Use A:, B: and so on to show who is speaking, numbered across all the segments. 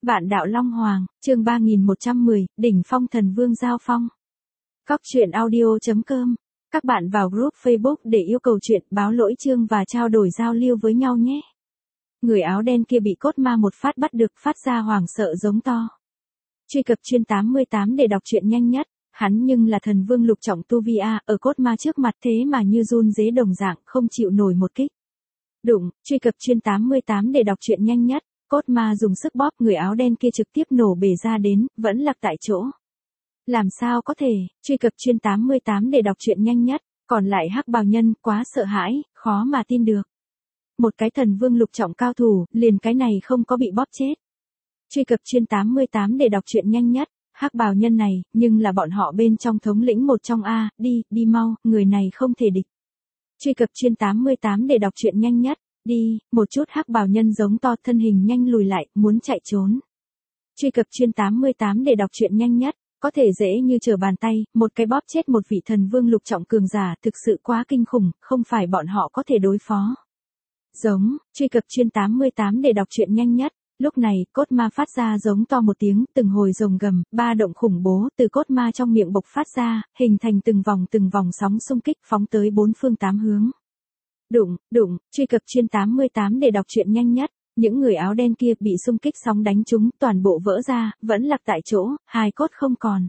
A: Vạn đạo Long Hoàng, chương 3110, đỉnh phong thần vương giao phong. Cóc truyện audio.com. Các bạn vào group Facebook để yêu cầu chuyện, báo lỗi chương và trao đổi giao lưu với nhau nhé. Người áo đen kia bị cốt ma một phát bắt được, phát ra hoảng sợ giống to. Truy cập chuyên 88 để đọc truyện nhanh nhất. Hắn nhưng là thần vương lục trọng tu vi A, ở cốt ma trước mặt thế mà như run rế đồng dạng, không chịu nổi một kích. Đụng, truy cập chuyên 88 để đọc truyện nhanh nhất. Cốt ma dùng sức bóp, người áo đen kia trực tiếp nổ bể ra đến, vẫn lạc tại chỗ. Làm sao có thể, truy cập chuyên 88 để đọc truyện nhanh nhất, còn lại hắc bào nhân, quá sợ hãi, khó mà tin được. Một cái thần vương lục trọng cao thủ, liền cái này không có bị bóp chết. Truy cập chuyên 88 để đọc truyện nhanh nhất, hắc bào nhân này, nhưng là bọn họ bên trong thống lĩnh một trong A, đi mau, người này không thể địch. Truy cập chuyên 88 để đọc truyện nhanh nhất. Đi, một chút hắc bào nhân giống to, thân hình nhanh lùi lại, muốn chạy trốn. Truy cập chuyên 88 để đọc truyện nhanh nhất, có thể dễ như trở bàn tay, một cái bóp chết một vị thần vương lục trọng cường giả, thực sự quá kinh khủng, không phải bọn họ có thể đối phó. Giống, truy cập chuyên 88 để đọc truyện nhanh nhất. Lúc này, cốt ma phát ra giống to một tiếng, từng hồi rồng gầm, ba động khủng bố từ cốt ma trong miệng bộc phát ra, hình thành từng vòng sóng xung kích phóng tới bốn phương tám hướng. Đụng, truy cập chuyên 88 để đọc truyện nhanh nhất. Những người áo đen kia bị xung kích sóng đánh trúng, toàn bộ vỡ ra, vẫn lạc tại chỗ, hài cốt không còn.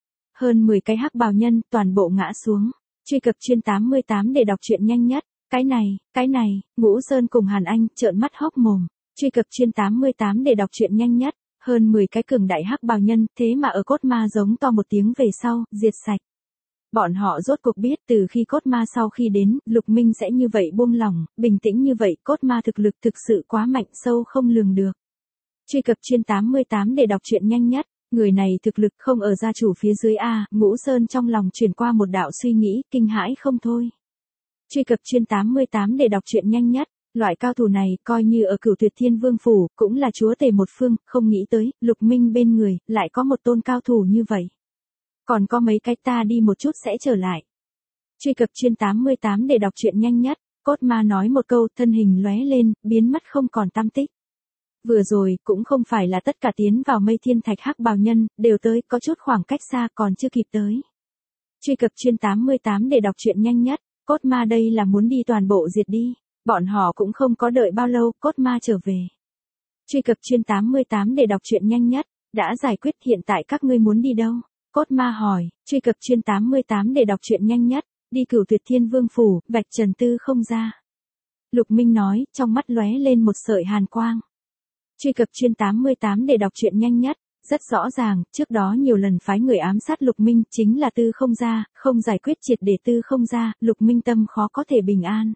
A: Hơn 10 cái hắc bào nhân, toàn bộ ngã xuống. Truy cập chuyên 88 để đọc truyện nhanh nhất. Cái này, Ngũ Sơn cùng Hàn Anh, trợn mắt hốc mồm. Truy cập chuyên 88 để đọc truyện nhanh nhất. Hơn 10 cái cường đại hắc bào nhân, thế mà ở cốt ma giống to một tiếng về sau, diệt sạch. Bọn họ rốt cuộc biết từ khi cốt ma sau khi đến, Lục Minh sẽ như vậy buông lỏng, bình tĩnh như vậy, cốt ma thực lực thực sự quá mạnh, sâu không lường được. Truy cập chuyên 88 để đọc truyện nhanh nhất, người này thực lực không ở gia chủ phía dưới A, Ngũ Sơn trong lòng chuyển qua một đạo suy nghĩ, kinh hãi không thôi. Truy cập chuyên 88 để đọc truyện nhanh nhất, loại cao thủ này, coi như ở Cửu Tuyệt Thiên Vương Phủ, cũng là chúa tể một phương, không nghĩ tới, Lục Minh bên người, lại có một tôn cao thủ như vậy. Còn có mấy cái ta đi một chút sẽ trở lại. Truy cập chuyên 88 để đọc truyện nhanh nhất, cốt ma nói một câu, thân hình lóe lên, biến mất không còn tăm tích. Vừa rồi, cũng không phải là tất cả tiến vào mây thiên thạch hắc bào nhân, đều tới, có chút khoảng cách xa còn chưa kịp tới. Truy cập chuyên 88 để đọc truyện nhanh nhất, cốt ma đây là muốn đi toàn bộ diệt đi. Bọn họ cũng không có đợi bao lâu, cốt ma trở về. Truy cập chuyên 88 để đọc truyện nhanh nhất, đã giải quyết, hiện tại các ngươi muốn đi đâu? Cốt ma hỏi, truy cập chuyên 88 để đọc truyện nhanh nhất, đi Cửu Tuyệt Thiên Vương Phủ, vạch trần tư không ra. Lục Minh nói, trong mắt lóe lên một sợi hàn quang. Truy cập chuyên 88 để đọc truyện nhanh nhất, rất rõ ràng, trước đó nhiều lần phái người ám sát Lục Minh, chính là tư không ra, không giải quyết triệt để tư không ra, Lục Minh tâm khó có thể bình an.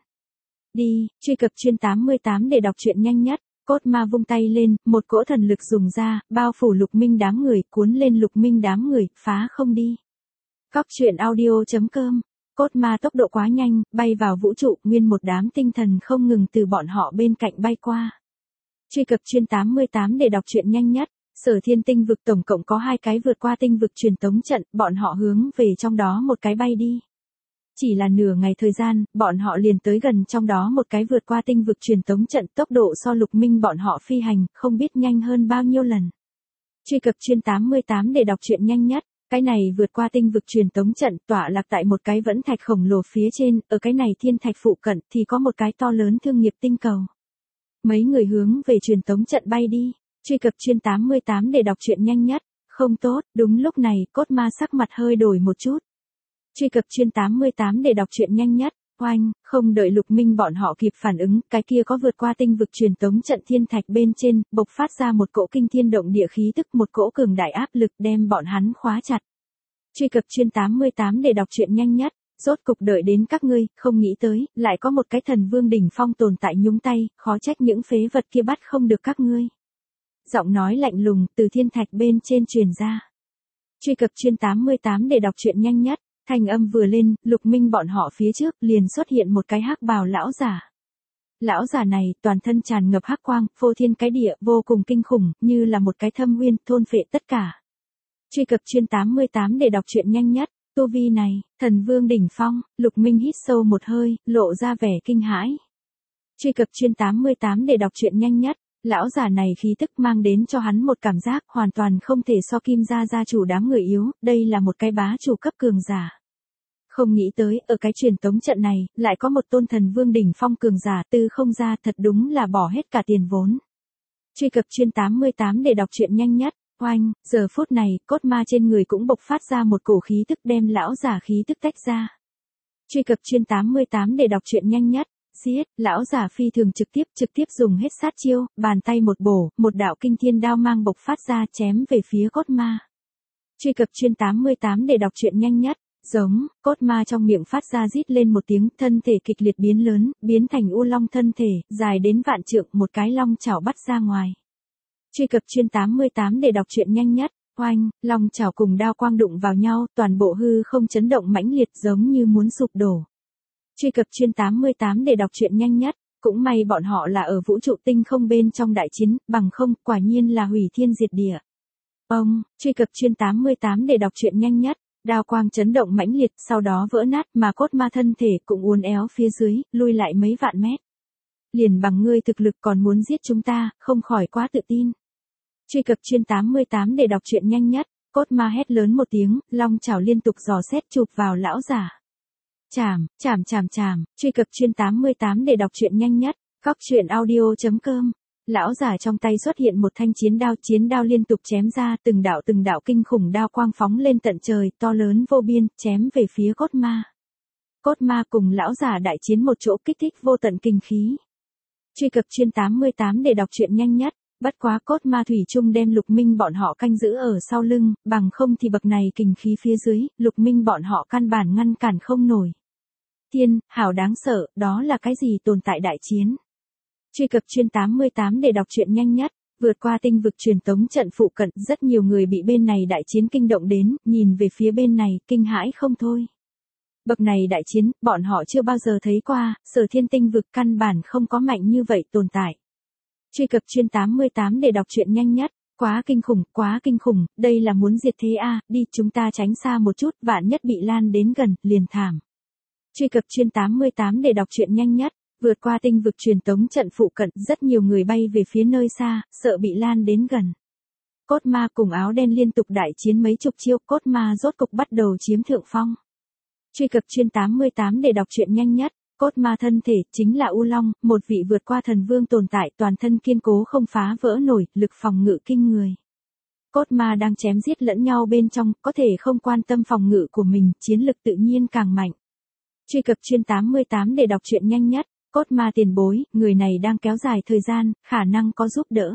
A: Đi, truy cập chuyên 88 để đọc truyện nhanh nhất. Cốt ma vung tay lên, một cỗ thần lực dùng ra, bao phủ Lục Minh đám người, cuốn lên Lục Minh đám người, phá không đi. Cóc truyện audio.com. Cốt ma tốc độ quá nhanh, bay vào vũ trụ, nguyên một đám tinh thần không ngừng từ bọn họ bên cạnh bay qua. Truy cập chuyên 88 để đọc truyện nhanh nhất. Sở Thiên Tinh vực tổng cộng có 2 cái vượt qua tinh vực truyền tống trận, bọn họ hướng về trong đó một cái bay đi. Chỉ là nửa ngày thời gian, bọn họ liền tới gần trong đó một cái vượt qua tinh vực truyền tống trận, tốc độ so Lục Minh bọn họ phi hành, không biết nhanh hơn bao nhiêu lần. Truy cập chuyên 88 để đọc truyện nhanh nhất, cái này vượt qua tinh vực truyền tống trận, tọa lạc tại một cái vẫn thạch khổng lồ phía trên, ở cái này thiên thạch phụ cận thì có một cái to lớn thương nghiệp tinh cầu. Mấy người hướng về truyền tống trận bay đi. Truy cập chuyên 88 để đọc truyện nhanh nhất, không tốt, đúng lúc này, cốt ma sắc mặt hơi đổi một chút. Truy cập chuyên 88 để đọc truyện nhanh nhất, oanh, không đợi Lục Minh bọn họ kịp phản ứng, cái kia có vượt qua tinh vực truyền tống trận thiên thạch bên trên, bộc phát ra một cỗ kinh thiên động địa khí tức, một cỗ cường đại áp lực đem bọn hắn khóa chặt. Truy cập chuyên 88 để đọc truyện nhanh nhất, rốt cục đợi đến các ngươi, không nghĩ tới, lại có một cái thần vương đỉnh phong tồn tại nhúng tay, khó trách những phế vật kia bắt không được các ngươi. Giọng nói lạnh lùng, từ thiên thạch bên trên truyền ra. Truy cập chuyên 88 để đọc truyện nhanh nhất. Thanh âm vừa lên, Lục Minh bọn họ phía trước, liền xuất hiện một cái hắc bào lão giả. Lão giả này, toàn thân tràn ngập hắc quang, phô thiên cái địa, vô cùng kinh khủng, như là một cái thâm uyên, thôn phệ tất cả. Truy cập chuyên 88 để đọc truyện nhanh nhất, tu vi này, thần vương đỉnh phong, Lục Minh hít sâu một hơi, lộ ra vẻ kinh hãi. Truy cập chuyên 88 để đọc truyện nhanh nhất, Lão già này khí tức mang đến cho hắn một cảm giác hoàn toàn không thể so Kim gia chủ đám người yếu, đây là một cái bá chủ cấp cường giả. Không nghĩ tới, ở cái truyền tống trận này, lại có một tôn thần vương đỉnh phong cường giả tư không ra, thật đúng là bỏ hết cả tiền vốn. Truy cập chuyên 88 để đọc truyện nhanh nhất. Oanh, giờ phút này, cốt ma trên người cũng bộc phát ra một cổ khí tức đem lão giả khí tức tách ra. Truy cập chuyên 88 để đọc truyện nhanh nhất. Giết, lão giả phi thường trực tiếp dùng hết sát chiêu, bàn tay một bổ, một đạo kinh thiên đao mang bộc phát ra chém về phía cốt ma. Truy cập chuyên 88 để đọc truyện nhanh nhất. Giống, cốt ma trong miệng phát ra rít lên một tiếng, thân thể kịch liệt biến lớn, biến thành u long thân thể, dài đến vạn trượng, một cái long chảo bắt ra ngoài. Truy cập chuyên 88 để đọc truyện nhanh nhất. Oanh, long chảo cùng đao quang đụng vào nhau, toàn bộ hư không chấn động mãnh liệt giống như muốn sụp đổ. Truy cập chuyên 88 để đọc truyện nhanh nhất. Cũng may bọn họ là ở vũ trụ tinh không bên trong đại chiến, bằng không, quả nhiên là hủy thiên diệt địa. Ông, truy cập chuyên 88 để đọc truyện nhanh nhất. Đao quang chấn động mãnh liệt, sau đó vỡ nát, mà cốt ma thân thể cũng uốn éo phía dưới, lui lại mấy vạn mét. Liền bằng ngươi thực lực còn muốn giết chúng ta, không khỏi quá tự tin. Truy cập chuyên 88 để đọc truyện nhanh nhất. Cốt ma hét lớn một tiếng, long chảo liên tục dò xét chụp vào lão giả. Chảm. Truy cập chuyên 88 để đọc truyện nhanh nhất. Góc truyện audio.com. Lão giả trong tay xuất hiện một thanh chiến đao liên tục chém ra, từng đạo kinh khủng đao quang phóng lên tận trời, to lớn vô biên, chém về phía cốt ma. Cốt ma cùng lão giả đại chiến một chỗ kích thích vô tận kinh khí. Truy cập chuyên 88 để đọc truyện nhanh nhất. Bất quá cốt ma thủy chung đem Lục Minh bọn họ canh giữ ở sau lưng, bằng không thì bậc này kinh khí phía dưới, Lục Minh bọn họ căn bản ngăn cản không nổi. Tiên, hảo đáng sợ, đó là cái gì tồn tại đại chiến? Truy cập chuyên 88 để đọc truyện nhanh nhất. Vượt qua tinh vực truyền tống trận phụ cận, rất nhiều người bị bên này đại chiến kinh động đến, nhìn về phía bên này, kinh hãi không thôi. Bậc này đại chiến, bọn họ chưa bao giờ thấy qua, Sở Thiên tinh vực căn bản không có mạnh như vậy tồn tại. Truy cập chuyên 88 để đọc truyện nhanh nhất. Quá kinh khủng, đây là muốn diệt thế a, đi chúng ta tránh xa một chút, vạn nhất bị lan đến gần, liền thảm. Truy cập chuyên 88 để đọc truyện nhanh nhất. Vượt qua tinh vực truyền tống trận phụ cận, rất nhiều người bay về phía nơi xa, sợ bị lan đến gần. Cốt ma cùng áo đen liên tục đại chiến mấy chục chiêu, cốt ma rốt cục bắt đầu chiếm thượng phong. Truy cập chuyên 88 để đọc truyện nhanh nhất. Cốt ma thân thể chính là U Long, một vị vượt qua thần vương tồn tại, toàn thân kiên cố không phá vỡ nổi, lực phòng ngự kinh người. Cốt ma đang chém giết lẫn nhau bên trong, có thể không quan tâm phòng ngự của mình, chiến lực tự nhiên càng mạnh. Truy cập chuyên 88 để đọc truyện nhanh nhất. Cốt ma tiền bối, người này đang kéo dài thời gian, khả năng có giúp đỡ.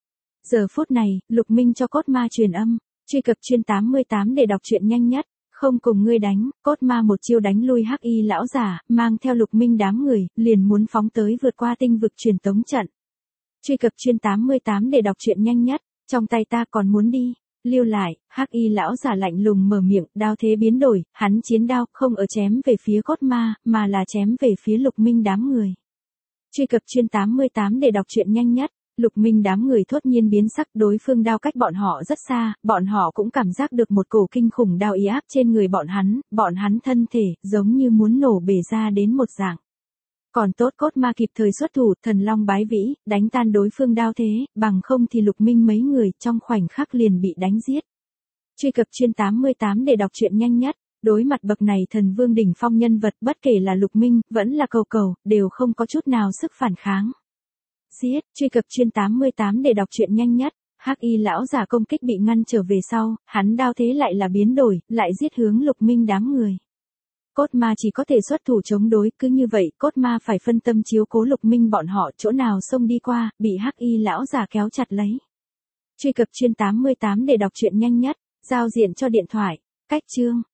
A: Giờ phút này, Lục Minh cho cốt ma truyền âm. Truy cập chuyên 88 để đọc truyện nhanh nhất. Không cùng ngươi đánh, cốt ma một chiêu đánh lui hắc y lão giả, mang theo Lục Minh đám người, liền muốn phóng tới vượt qua tinh vực truyền tống trận. Truy cập chuyên 88 để đọc truyện nhanh nhất. Trong tay ta còn muốn đi. Lưu lại, hắc y lão giả lạnh lùng mở miệng, đao thế biến đổi, hắn chiến đao không ở chém về phía cốt ma, mà là chém về phía Lục Minh đám người. Truy cập chuyên 88 để đọc truyện nhanh nhất. Lục Minh đám người thốt nhiên biến sắc, đối phương đao cách bọn họ rất xa, bọn họ cũng cảm giác được một cổ kinh khủng đao ý áp trên người bọn hắn thân thể, giống như muốn nổ bể ra đến một dạng. Còn tốt cốt ma kịp thời xuất thủ, thần long bái vĩ, đánh tan đối phương đao thế, bằng không thì Lục Minh mấy người trong khoảnh khắc liền bị đánh giết. Truy cập chuyên 88 để đọc truyện nhanh nhất. Đối mặt bậc này thần vương đỉnh phong nhân vật, bất kể là Lục Minh, vẫn là cầu, đều không có chút nào sức phản kháng. Giết, truy cập chuyên 88 để đọc truyện nhanh nhất. Hắc y lão giả công kích bị ngăn trở về sau, hắn đao thế lại là biến đổi, lại giết hướng Lục Minh đám người. Cốt ma chỉ có thể xuất thủ chống đối, cứ như vậy, cốt ma phải phân tâm chiếu cố Lục Minh bọn họ, chỗ nào xông đi qua, bị hắc y lão giả kéo chặt lấy. Truy cập chuyên 88 để đọc truyện nhanh nhất. Giao diện cho điện thoại. Cách chương.